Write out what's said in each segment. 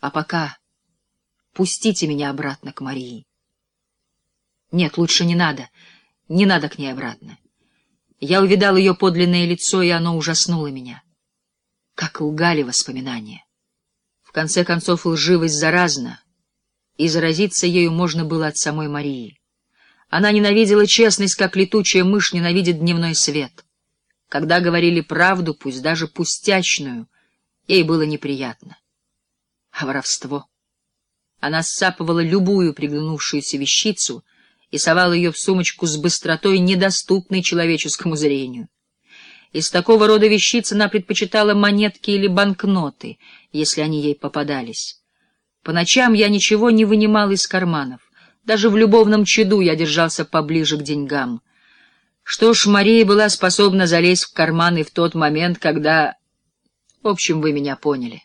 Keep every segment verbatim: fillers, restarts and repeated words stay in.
А пока пустите меня обратно к Марии. Нет, лучше не надо, не надо к ней обратно. Я увидал ее подлинное лицо, и оно ужаснуло меня. Как лгали воспоминания. В конце концов, лживость заразна, и заразиться ею можно было от самой Марии. Она ненавидела честность, как летучая мышь ненавидит дневной свет. Когда говорили правду, пусть даже пустячную, ей было неприятно. А воровство? Она ссапывала любую приглянувшуюся вещицу и совала ее в сумочку с быстротой, недоступной человеческому зрению. Из такого рода вещиц она предпочитала монетки или банкноты, если они ей попадались. По ночам я ничего не вынимал из карманов. Даже в любовном чаду я держался поближе к деньгам. Что ж, Мария была способна залезть в карманы в тот момент, когда... В общем, вы меня поняли.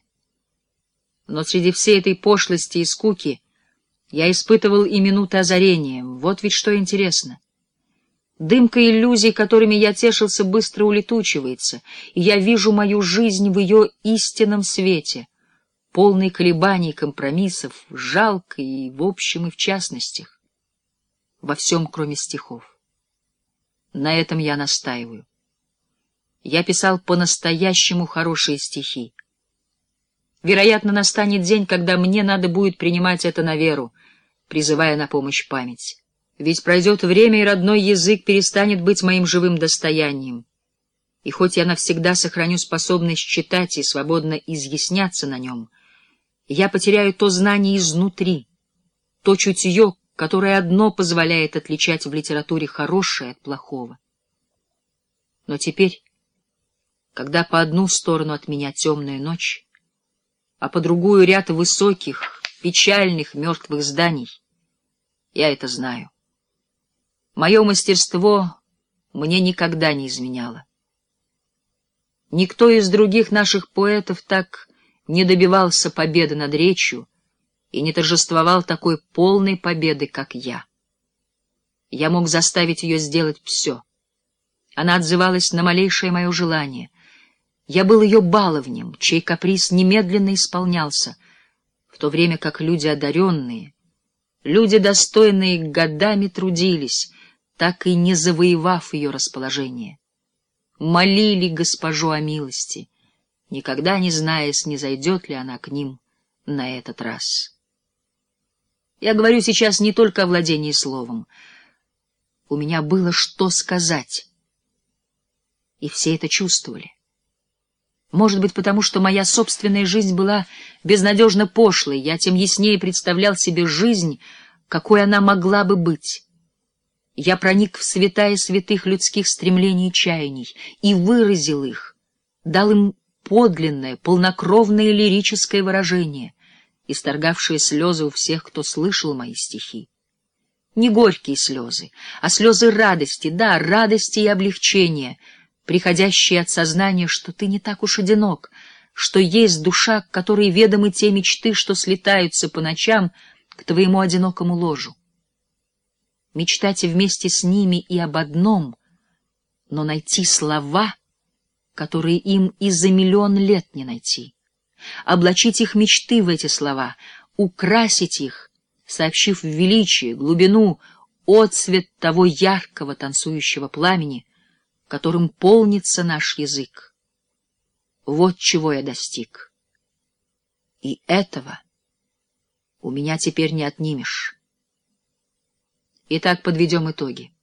Но среди всей этой пошлости и скуки я испытывал и минуты озарения. Вот ведь что интересно. Дымка иллюзий, которыми я тешился, быстро улетучивается, и я вижу мою жизнь в ее истинном свете, полный колебаний, компромиссов, жалкой и в общем, и в частностях. Во всем, кроме стихов. На этом я настаиваю. Я писал по-настоящему хорошие стихи. Вероятно, настанет день, когда мне надо будет принимать это на веру, призывая на помощь память. Ведь пройдет время, и родной язык перестанет быть моим живым достоянием. И хоть я навсегда сохраню способность читать и свободно изъясняться на нем, я потеряю то знание изнутри, то чутье, которое одно позволяет отличать в литературе хорошее от плохого. Но теперь, когда по одну сторону от меня темная ночь, а по другую ряд высоких, печальных, мертвых зданий, я это знаю. Мое мастерство мне никогда не изменяло. Никто из других наших поэтов так не добивался победы над речью и не торжествовал такой полной победы, как я. Я мог заставить ее сделать все. Она отзывалась на малейшее мое желание. Я был ее баловнем, чей каприз немедленно исполнялся, в то время как люди одаренные, люди, достойные, годами трудились, так и не завоевав ее расположение. Молили госпожу о милости, никогда не зная, снизойдет ли она к ним на этот раз. Я говорю сейчас не только о владении словом. У меня было что сказать, и все это чувствовали. Может быть, потому что моя собственная жизнь была безнадежно пошлой, я тем яснее представлял себе жизнь, какой она могла бы быть. Я проник в святая святых людских стремлений и чаяний и выразил их, дал им подлинное, полнокровное лирическое выражение, исторгавшее слезы у всех, кто слышал мои стихи. Не горькие слезы, а слезы радости, да, радости и облегчения, приходящие от сознания, что ты не так уж одинок, что есть душа, которой ведомы те мечты, что слетаются по ночам к твоему одинокому ложу. Мечтать вместе с ними и об одном, но найти слова, которые им и за миллион лет не найти, облачить их мечты в эти слова, украсить их, сообщив величие, глубину, отцвет того яркого танцующего пламени, которым полнится наш язык. Вот чего я достиг. И этого у меня теперь не отнимешь. Итак, подведем итоги.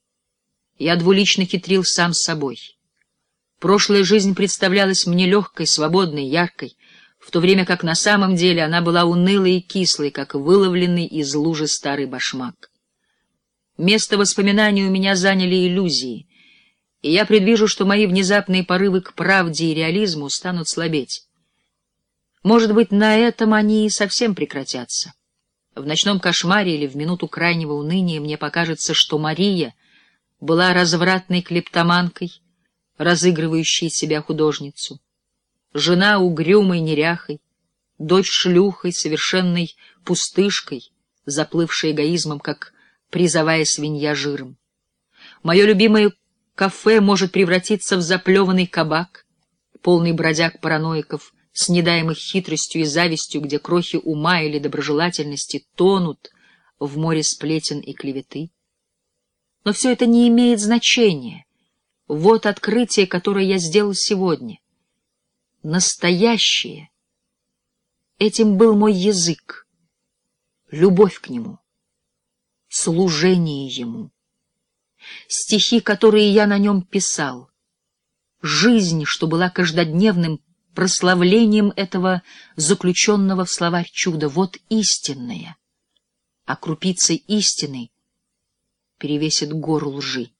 Я двулично хитрил сам с собой. Прошлая жизнь представлялась мне легкой, свободной, яркой, в то время как на самом деле она была унылой и кислой, как выловленный из лужи старый башмак. Место воспоминаний у меня заняли иллюзии, и я предвижу, что мои внезапные порывы к правде и реализму станут слабеть. Может быть, на этом они и совсем прекратятся. В ночном кошмаре или в минуту крайнего уныния мне покажется, что Мария была развратной клептоманкой, разыгрывающей себя художницу, жена угрюмой неряхой, дочь шлюхой, совершенной пустышкой, заплывшей эгоизмом, как призовая свинья жиром. Мое любимое кафе может превратиться в заплеванный кабак, полный бродяг-параноиков с недаемой хитростью и завистью, где крохи ума или доброжелательности тонут в море сплетен и клеветы. Но все это не имеет значения. Вот открытие, которое я сделал сегодня. Настоящее. Этим был мой язык, любовь к нему, служение ему, стихи, которые я на нем писал, жизнь, что была каждодневным прославлением этого заключенного в словарь чуда. Вот истинное, а крупицы истины перевесит гору лжи.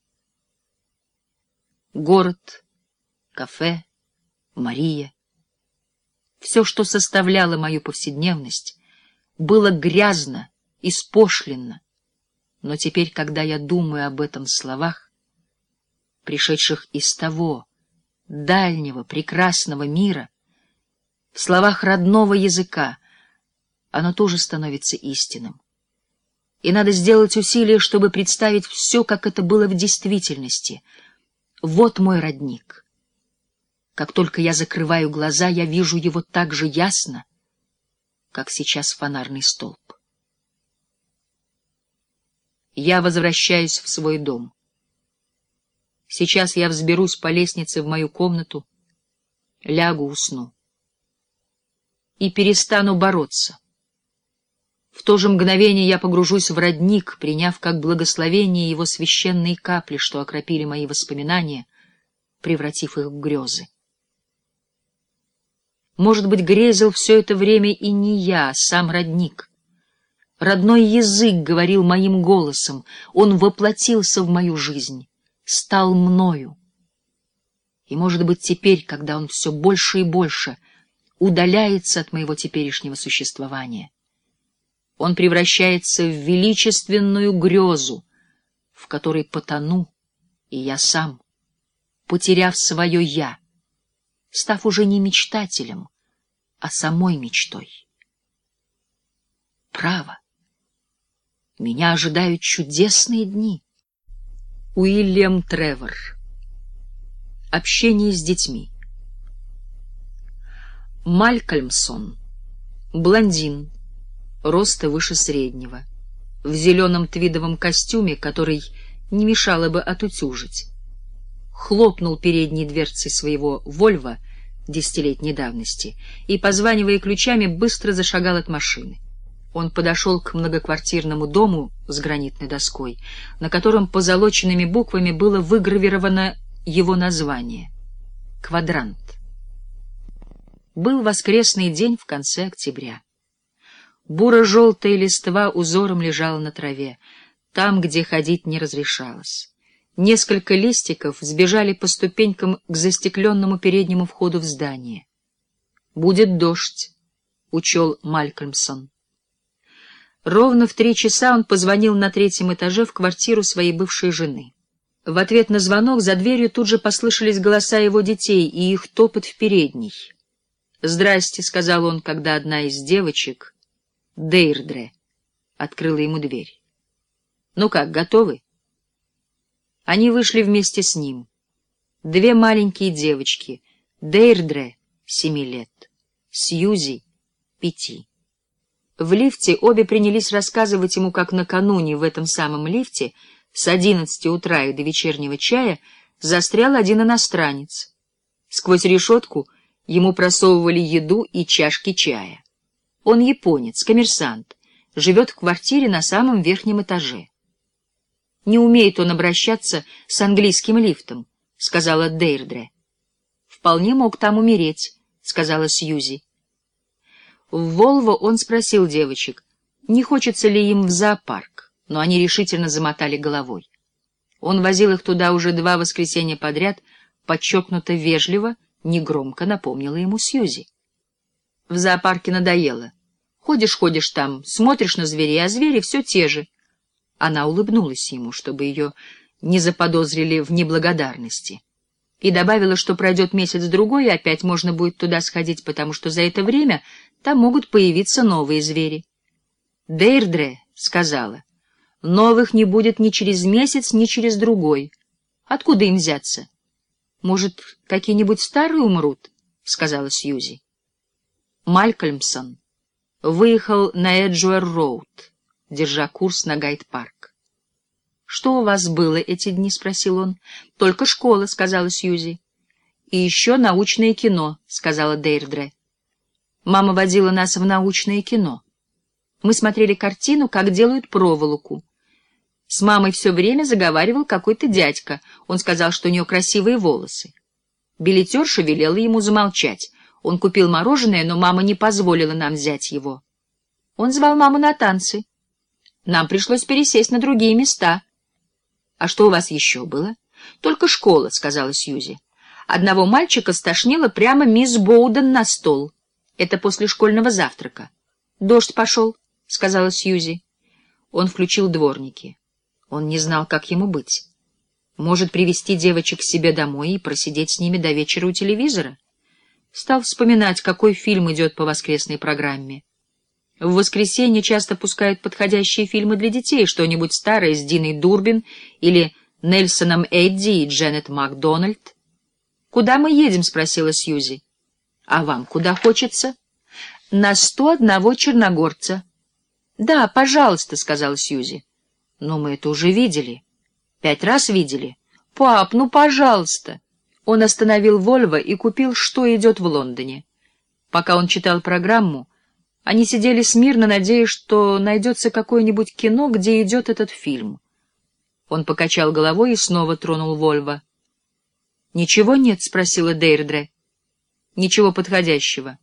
Город, кафе, Мария. Все, что составляло мою повседневность, было грязно, испошленно. Но теперь, когда я думаю об этом словах, пришедших из того дальнего, прекрасного мира, в словах родного языка, оно тоже становится истинным. И надо сделать усилие, чтобы представить все, как это было в действительности. Вот мой родник. Как только я закрываю глаза, я вижу его так же ясно, как сейчас фонарный столб. Я возвращаюсь в свой дом. Сейчас я взберусь по лестнице в мою комнату, лягу, усну. И перестану бороться. В то же мгновение я погружусь в родник, приняв как благословение его священные капли, что окропили мои воспоминания, превратив их в грезы. Может быть, грезил все это время и не я, а сам родник. Родной язык говорил моим голосом, он воплотился в мою жизнь, стал мною. И, может быть, теперь, когда он все больше и больше удаляется от моего теперешнего существования, он превращается в величественную грезу, в которой потону и я сам, потеряв свое «я», став уже не мечтателем, а самой мечтой. Право, меня ожидают чудесные дни. Уильям Тревор. Общение с детьми. Малькольмсон. Блондин, роста выше среднего, в зеленом твидовом костюме, который не мешало бы отутюжить. Хлопнул передней дверцей своего «Вольво» десятилетней давности и, позванивая ключами, быстро зашагал от машины. Он подошел к многоквартирному дому с гранитной доской, на котором позолоченными буквами было выгравировано его название — «Квадрант». Был воскресный день в конце октября. Буро-желтая листва узором лежала на траве, там, где ходить не разрешалось. Несколько листиков сбежали по ступенькам к застекленному переднему входу в здание. «Будет дождь», — учел Малькольмсон. Ровно в три часа он позвонил на третьем этаже в квартиру своей бывшей жены. В ответ на звонок за дверью тут же послышались голоса его детей и их топот в передней. «Здрасте», — сказал он, когда одна из девочек, Дейрдре, открыла ему дверь. «Ну как, готовы?» Они вышли вместе с ним. Две маленькие девочки, Дейрдре, семи лет, Сьюзи, пяти. В лифте обе принялись рассказывать ему, как накануне в этом самом лифте с одиннадцати утра и до вечернего чая застрял один иностранец. Сквозь решетку ему просовывали еду и чашки чая. Он японец, коммерсант, живет в квартире на самом верхнем этаже. «Не умеет он обращаться с английским лифтом», — сказала Дейрдре. «Вполне мог там умереть», — сказала Сьюзи. В Волво он спросил девочек, не хочется ли им в зоопарк, но они решительно замотали головой. Он возил их туда уже два воскресенья подряд, подчеркнуто вежливо, негромко напомнила ему Сьюзи. В зоопарке надоело. Ходишь-ходишь там, смотришь на зверей, а звери все те же. Она улыбнулась ему, чтобы ее не заподозрили в неблагодарности, и добавила, что пройдет месяц-другой, и опять можно будет туда сходить, потому что за это время там могут появиться новые звери. Дейрдре сказала, новых не будет ни через месяц, ни через другой. Откуда им взяться? Может, какие-нибудь старые умрут, — сказала Сьюзи. Малькольмсон выехал на Эджуэр-роуд, держа курс на Гайд-парк. «Что у вас было эти дни?» — спросил он. «Только школа», — сказала Сьюзи. «И еще научное кино», — сказала Дейрдре. «Мама водила нас в научное кино. Мы смотрели картину, как делают проволоку. С мамой все время заговаривал какой-то дядька. Он сказал, что у нее красивые волосы. Билетерша велела ему замолчать. Он купил мороженое, но мама не позволила нам взять его. Он звал маму на танцы. Нам пришлось пересесть на другие места». «А что у вас еще было?» «Только школа», — сказала Сьюзи. «Одного мальчика стошнило прямо мисс Боуден на стол. Это после школьного завтрака». «Дождь пошел», — сказала Сьюзи. Он включил дворники. Он не знал, как ему быть. Может, привести девочек к себе домой и просидеть с ними до вечера у телевизора? Стал вспоминать, какой фильм идет по воскресной программе. В воскресенье часто пускают подходящие фильмы для детей, что-нибудь старое с Диной Дурбин или Нельсоном Эдди и Дженнет Макдональд. «Куда мы едем?» — спросила Сьюзи. «А вам куда хочется?» «На сто одного черногорца». «Да, пожалуйста», — сказала Сьюзи. «Но мы это уже видели. Пять раз видели. Пап, ну, пожалуйста». Он остановил Вольво и купил «Что идет в Лондоне». Пока он читал программу, они сидели смирно, надеясь, что найдется какое-нибудь кино, где идет этот фильм. Он покачал головой и снова тронул Вольво. «Ничего нет?» — спросила Дейрдре. «Ничего подходящего».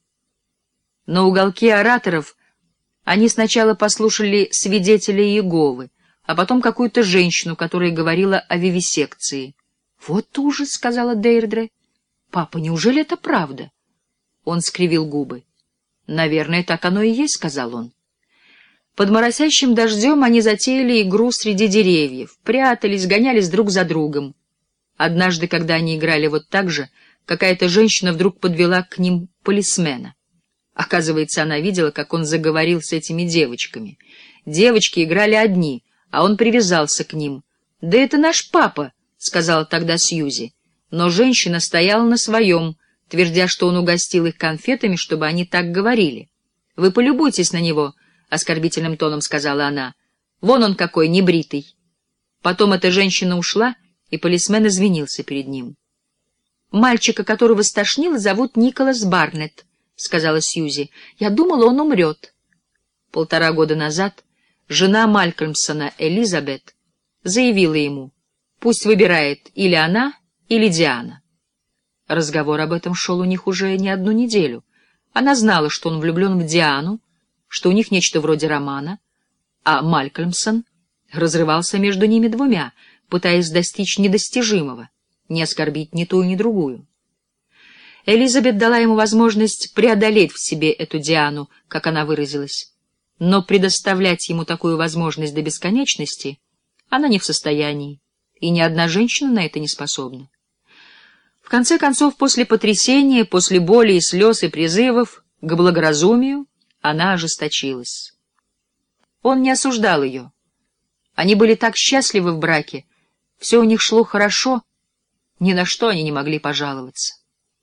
На уголке ораторов они сначала послушали свидетелей Иеговы, а потом какую-то женщину, которая говорила о вивисекции. «Вот ужас!» — сказала Дейрдре. «Папа, неужели это правда?» Он скривил губы. «Наверное, так оно и есть», — сказал он. Под моросящим дождем они затеяли игру среди деревьев, прятались, гонялись друг за другом. Однажды, когда они играли вот так же, какая-то женщина вдруг подвела к ним полисмена. Оказывается, она видела, как он заговорил с этими девочками. Девочки играли одни, а он привязался к ним. «Да это наш папа», — сказала тогда Сьюзи. Но женщина стояла на своем, твердя, что он угостил их конфетами, чтобы они так говорили. «Вы полюбуйтесь на него», — оскорбительным тоном сказала она. «Вон он какой, небритый». Потом эта женщина ушла, и полисмен извинился перед ним. «Мальчика, которого стошнило, зовут Николас Барнетт», — сказала Сьюзи. «Я думала, он умрет». Полтора года назад жена Малькольмсона, Элизабет, заявила ему, пусть выбирает или она, или Диана. Разговор об этом шел у них уже не одну неделю. Она знала, что он влюблен в Диану, что у них нечто вроде романа, а Малькольмсон разрывался между ними двумя, пытаясь достичь недостижимого, не оскорбить ни ту, ни другую. Элизабет дала ему возможность преодолеть в себе эту Диану, как она выразилась, но предоставлять ему такую возможность до бесконечности она не в состоянии, и ни одна женщина на это не способна. В конце концов, после потрясения, после боли и слез и призывов к благоразумию, она ожесточилась. Он не осуждал ее. Они были так счастливы в браке, все у них шло хорошо, ни на что они не могли пожаловаться.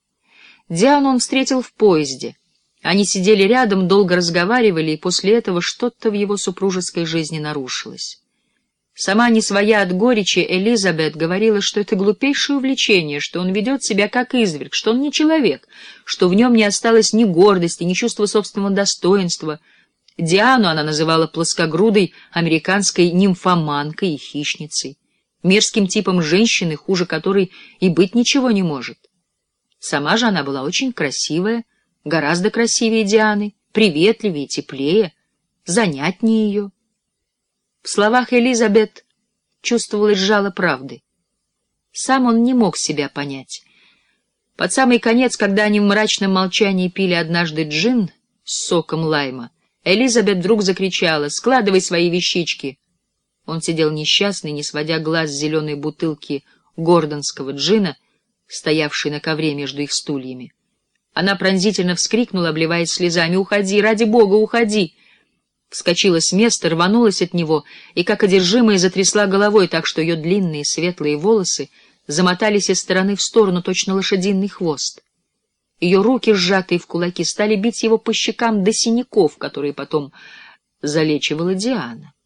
Диану он встретил в поезде. Они сидели рядом, долго разговаривали, и после этого что-то в его супружеской жизни нарушилось. Сама не своя от горечи, Элизабет говорила, что это глупейшее увлечение, что он ведет себя как изверг, что он не человек, что в нем не осталось ни гордости, ни чувства собственного достоинства. Диану она называла плоскогрудой американской нимфоманкой и хищницей, мерзким типом женщины, хуже которой и быть ничего не может. Сама же она была очень красивая, гораздо красивее Дианы, приветливее, теплее, занятнее ее. В словах Элизабет чувствовалось жало правды. Сам он не мог себя понять. Под самый конец, когда они в мрачном молчании пили однажды джин с соком лайма, Элизабет вдруг закричала: «Складывай свои вещички!» Он сидел несчастный, не сводя глаз с зеленой бутылки гордонского джина, стоявшей на ковре между их стульями. Она пронзительно вскрикнула, обливаясь слезами: «Уходи! Ради Бога, уходи!» Вскочила с места, рванулась от него и, как одержимая, затрясла головой так, что ее длинные светлые волосы замотались из стороны в сторону, точно лошадиный хвост. Ее руки, сжатые в кулаки, стали бить его по щекам до синяков, которые потом залечивала Диана.